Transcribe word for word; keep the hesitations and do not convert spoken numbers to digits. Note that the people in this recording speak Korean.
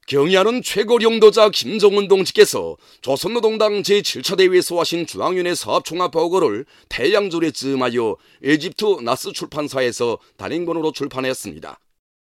경의하는 최고領導자 김정은 동지께서 조선노동당 제칠 차 대회에서 하신 중앙위원회 사업종합보고를 태양절에 즈음하여 이집트 나스 출판사에서 단행본으로 출판했습니다.